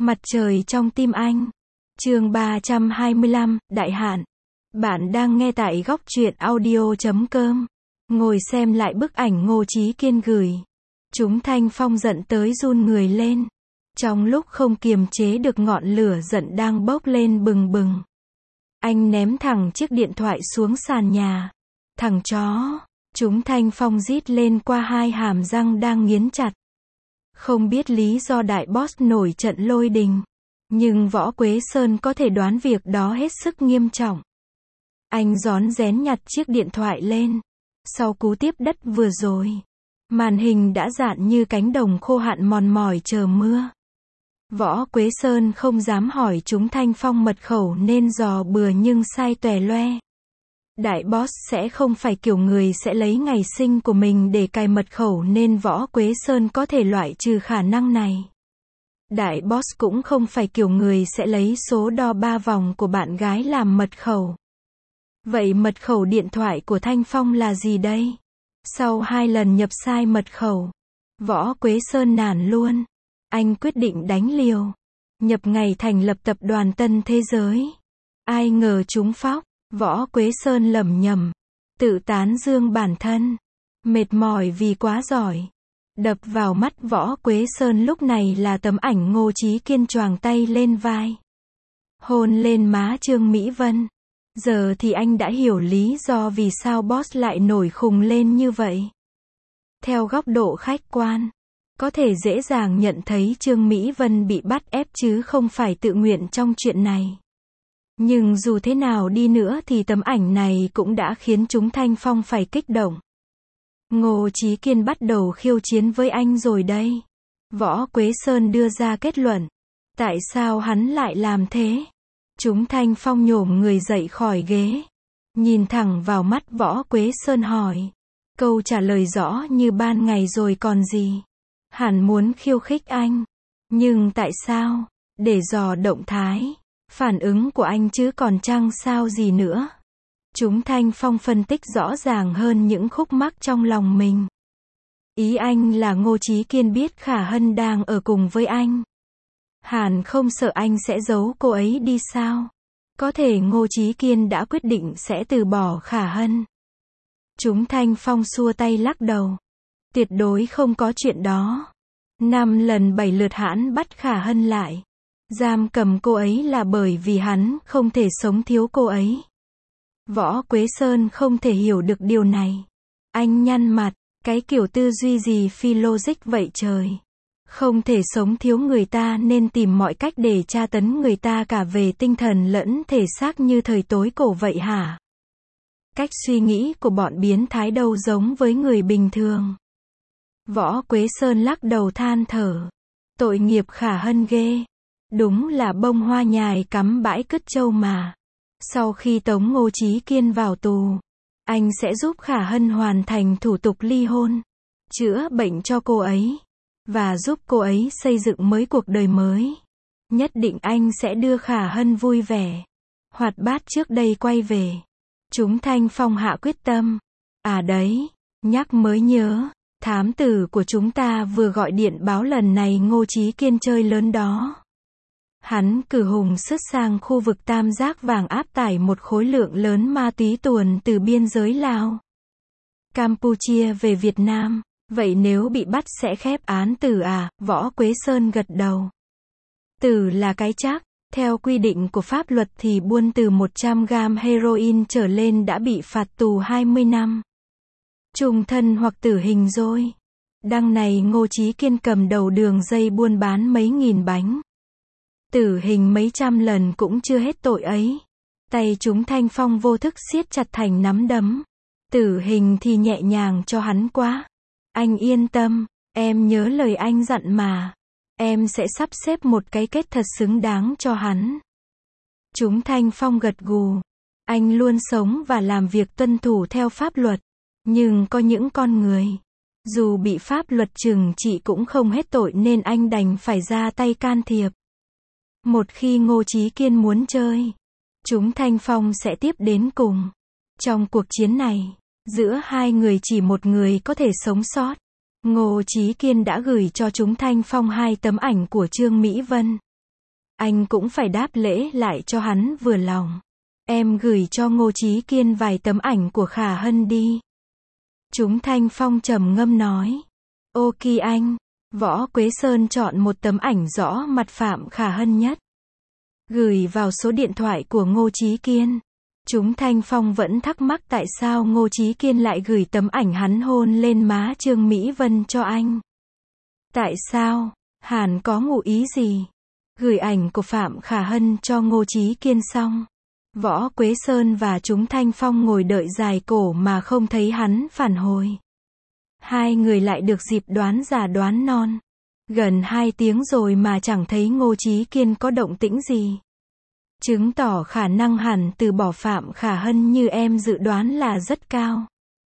Mặt trời trong tim anh. Chương 325, Đại hạn. Bạn đang nghe tại góc truyện audio.com. Ngồi xem lại bức ảnh Ngô Chí Kiên gửi. Chúng Thanh Phong giận tới run người lên. Trong lúc không kiềm chế được ngọn lửa giận đang bốc lên bừng bừng. Anh ném thẳng chiếc điện thoại xuống sàn nhà. Thằng chó. Chúng Thanh Phong rít lên qua hai hàm răng đang nghiến chặt. Không biết lý do đại boss nổi trận lôi đình. Nhưng Võ Quế Sơn có thể đoán việc đó hết sức nghiêm trọng. Anh rón rén nhặt chiếc điện thoại lên. Sau cú tiếp đất vừa rồi, màn hình đã rạn như cánh đồng khô hạn mòn mỏi chờ mưa. Võ Quế Sơn không dám hỏi chúng Thanh Phong mật khẩu nên dò bừa nhưng sai tòe loe. Đại boss sẽ không phải kiểu người sẽ lấy ngày sinh của mình để cài mật khẩu nên Võ Quế Sơn có thể loại trừ khả năng này. Đại boss cũng không phải kiểu người sẽ lấy số đo 3 vòng của bạn gái làm mật khẩu. Vậy mật khẩu điện thoại của Thanh Phong là gì đây? Sau 2 lần nhập sai mật khẩu, Võ Quế Sơn nản luôn. Anh quyết định đánh liều. Nhập ngày thành lập tập đoàn Tân Thế Giới. Ai ngờ trúng phóc. Võ Quế Sơn lẩm nhẩm, tự tán dương bản thân, mệt mỏi vì quá giỏi. Đập vào mắt Võ Quế Sơn lúc này là tấm ảnh Ngô Chí Kiên choàng tay lên vai, hôn lên má Trương Mỹ Vân. Giờ thì anh đã hiểu lý do vì sao boss lại nổi khùng lên như vậy. Theo góc độ khách quan, có thể dễ dàng nhận thấy Trương Mỹ Vân bị bắt ép chứ không phải tự nguyện trong chuyện này. Nhưng dù thế nào đi nữa thì tấm ảnh này cũng đã khiến chúng Thanh Phong phải kích động. Ngô Chí Kiên bắt đầu khiêu chiến với anh rồi đây. Võ Quế Sơn đưa ra kết luận. Tại sao hắn lại làm thế? Chúng Thanh Phong nhổm người dậy khỏi ghế. Nhìn thẳng vào mắt Võ Quế Sơn hỏi. Câu trả lời rõ như ban ngày rồi còn gì. Hẳn muốn khiêu khích anh. Nhưng tại sao? Để dò động thái, phản ứng của anh chứ còn chăng sao gì nữa. Chúng Thanh Phong phân tích rõ ràng hơn những khúc mắc trong lòng mình. Ý anh là Ngô Chí Kiên biết Khả Hân đang ở cùng với anh. Hẳn không sợ anh sẽ giấu cô ấy đi sao? Có thể Ngô Chí Kiên đã quyết định sẽ từ bỏ Khả Hân. Chúng Thanh Phong xua tay lắc đầu. Tuyệt đối không có chuyện đó. 5 lần 7 lượt hắn bắt Khả Hân lại. Giam cầm cô ấy là bởi vì hắn không thể sống thiếu cô ấy. Võ Quế Sơn không thể hiểu được điều này. Anh nhăn mặt, cái kiểu tư duy gì phi logic vậy trời. Không thể sống thiếu người ta nên tìm mọi cách để tra tấn người ta cả về tinh thần lẫn thể xác như thời tối cổ vậy hả? Cách suy nghĩ của bọn biến thái đâu giống với người bình thường. Võ Quế Sơn lắc đầu than thở. Tội nghiệp Khả Hân ghê. Đúng là bông hoa nhài cắm bãi cứt trâu mà. Sau khi tống Ngô Chí Kiên vào tù, anh sẽ giúp Khả Hân hoàn thành thủ tục ly hôn, chữa bệnh cho cô ấy, và giúp cô ấy xây dựng mới cuộc đời mới. Nhất định anh sẽ đưa Khả Hân vui vẻ, hoạt bát trước đây quay về. Chúng Thanh Phong hạ quyết tâm. À đấy, nhắc mới nhớ, thám tử của chúng ta vừa gọi điện báo lần này Ngô Chí Kiên chơi lớn đó. Hắn cử hùng sức sang khu vực Tam Giác Vàng áp tải một khối lượng lớn ma túy tuồn từ biên giới Lào, Campuchia về Việt Nam. Vậy nếu bị bắt sẽ khép án tử à? Võ Quế Sơn gật đầu. Tử là cái chắc. Theo quy định của pháp luật thì buôn từ 100 gram heroin trở lên đã bị phạt tù 20 năm. Chung thân hoặc tử hình rồi. Đằng này Ngô Chí Kiên cầm đầu đường dây buôn bán mấy nghìn bánh. Tử hình mấy trăm lần cũng chưa hết tội ấy. Tay chúng Thanh Phong vô thức siết chặt thành nắm đấm. Tử hình thì nhẹ nhàng cho hắn quá. Anh yên tâm, em nhớ lời anh dặn mà. Em sẽ sắp xếp một cái kết thật xứng đáng cho hắn. Chúng Thanh Phong gật gù. Anh luôn sống và làm việc tuân thủ theo pháp luật. Nhưng có những con người, dù bị pháp luật trừng trị cũng không hết tội nên anh đành phải ra tay can thiệp. Một khi Ngô Chí Kiên muốn chơi, chúng Thanh Phong sẽ tiếp đến cùng. Trong cuộc chiến này, giữa hai người chỉ một người có thể sống sót. Ngô Chí Kiên đã gửi cho chúng Thanh Phong 2 tấm ảnh của Trương Mỹ Vân. anh cũng phải đáp lễ lại cho hắn vừa lòng. Em gửi cho Ngô Chí Kiên vài tấm ảnh của Khả Hân đi. Chúng Thanh Phong trầm ngâm nói. Ok anh. Võ Quế Sơn chọn một tấm ảnh rõ mặt Phạm Khả Hân nhất. Gửi vào số điện thoại của Ngô Chí Kiên. Chúng Thanh Phong vẫn thắc mắc tại sao Ngô Chí Kiên lại gửi tấm ảnh hắn hôn lên má Trương Mỹ Vân cho anh. Tại sao? Hẳn có ngụ ý gì? Gửi ảnh của Phạm Khả Hân cho Ngô Chí Kiên xong. Võ Quế Sơn và chúng Thanh Phong ngồi đợi dài cổ mà không thấy hắn phản hồi. Hai người lại được dịp đoán già đoán non. Gần 2 tiếng rồi mà chẳng thấy Ngô Chí Kiên có động tĩnh gì. Chứng tỏ khả năng hẳn từ bỏ Phạm Khả Hân như em dự đoán là rất cao.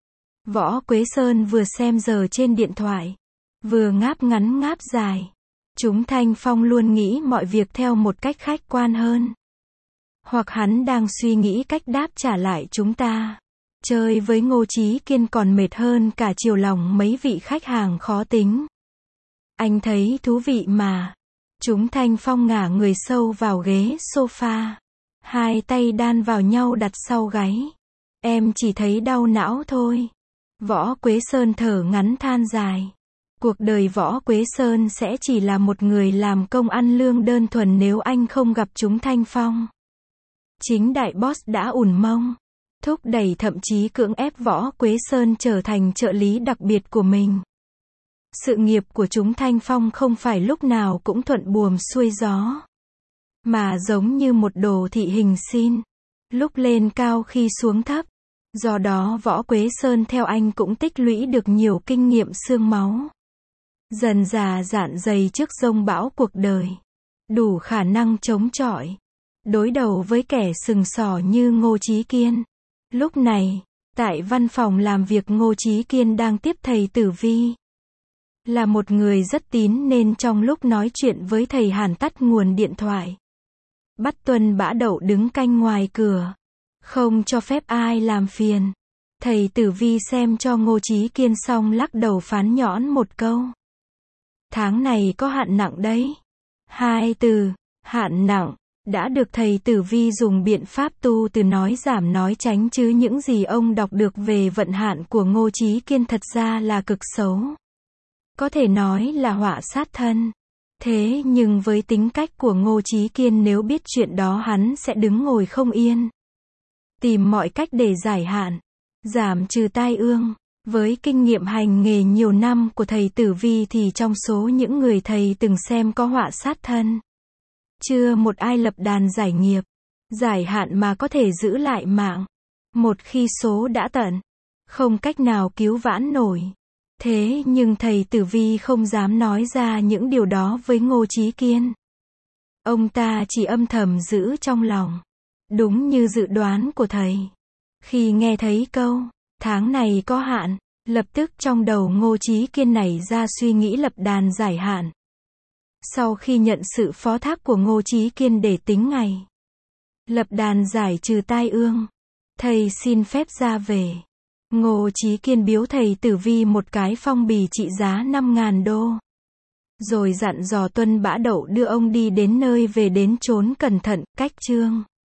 Võ Quế Sơn vừa xem giờ trên điện thoại, vừa ngáp ngắn ngáp dài. Chúng Thanh Phong luôn nghĩ mọi việc theo một cách khách quan hơn. Hoặc hắn đang suy nghĩ cách đáp trả lại chúng ta. Chơi với Ngô Chí Kiên còn mệt hơn cả chiều lòng mấy vị khách hàng khó tính. Anh thấy thú vị mà. Chúng Thanh Phong ngả người sâu vào ghế sofa. Hai tay đan vào nhau đặt sau gáy. Em chỉ thấy đau não thôi. Võ Quế Sơn thở ngắn than dài. Cuộc đời Võ Quế Sơn sẽ chỉ là một người làm công ăn lương đơn thuần nếu anh không gặp chúng Thanh Phong. Chính đại boss đã ủn mông, thúc đẩy thậm chí cưỡng ép Võ Quế Sơn trở thành trợ lý đặc biệt của mình. Sự nghiệp của chúng Thanh Phong không phải lúc nào cũng thuận buồm xuôi gió, mà giống như một đồ thị hình sin, lúc lên cao khi xuống thấp. Do đó Võ Quế Sơn theo anh cũng tích lũy được nhiều kinh nghiệm xương máu. Dần dà dạn dày trước dông bão cuộc đời. Đủ khả năng chống chọi. Đối đầu với kẻ sừng sỏ như Ngô Chí Kiên. Lúc này, tại văn phòng làm việc Ngô Chí Kiên đang tiếp thầy Tử Vi. Là một người rất tín nên trong lúc nói chuyện với thầy Hàn tắt nguồn điện thoại. Bắt Tuân Bã Đậu đứng canh ngoài cửa. Không cho phép ai làm phiền. Thầy Tử Vi xem cho Ngô Chí Kiên xong lắc đầu phán nhõn một câu. Tháng này có hạn nặng đấy. 2 từ, hạn nặng, đã được thầy Tử Vi dùng biện pháp tu từ nói giảm nói tránh chứ những gì ông đọc được về vận hạn của Ngô Chí Kiên thật ra là cực xấu. Có thể nói là họa sát thân. Thế nhưng với tính cách của Ngô Chí Kiên nếu biết chuyện đó hắn sẽ đứng ngồi không yên. Tìm mọi cách để giải hạn, giảm trừ tai ương. Với kinh nghiệm hành nghề nhiều năm của thầy Tử Vi thì trong số những người thầy từng xem có họa sát thân, chưa một ai lập đàn giải nghiệp, giải hạn mà có thể giữ lại mạng. Một khi số đã tận, không cách nào cứu vãn nổi. Thế nhưng thầy Tử Vi không dám nói ra những điều đó với Ngô Chí Kiên. Ông ta chỉ âm thầm giữ trong lòng. Đúng như dự đoán của thầy. Khi nghe thấy câu, tháng này có hạn, lập tức trong đầu Ngô Chí Kiên nảy ra suy nghĩ lập đàn giải hạn. Sau khi nhận sự phó thác của Ngô Chí Kiên để tính ngày lập đàn giải trừ tai ương, thầy xin phép ra về. Ngô Chí Kiên biếu thầy Tử Vi một cái phong bì trị giá 5.000 đô. Rồi dặn dò Tuân Bã Đậu đưa ông đi đến nơi về đến chốn cẩn thận, cách chương.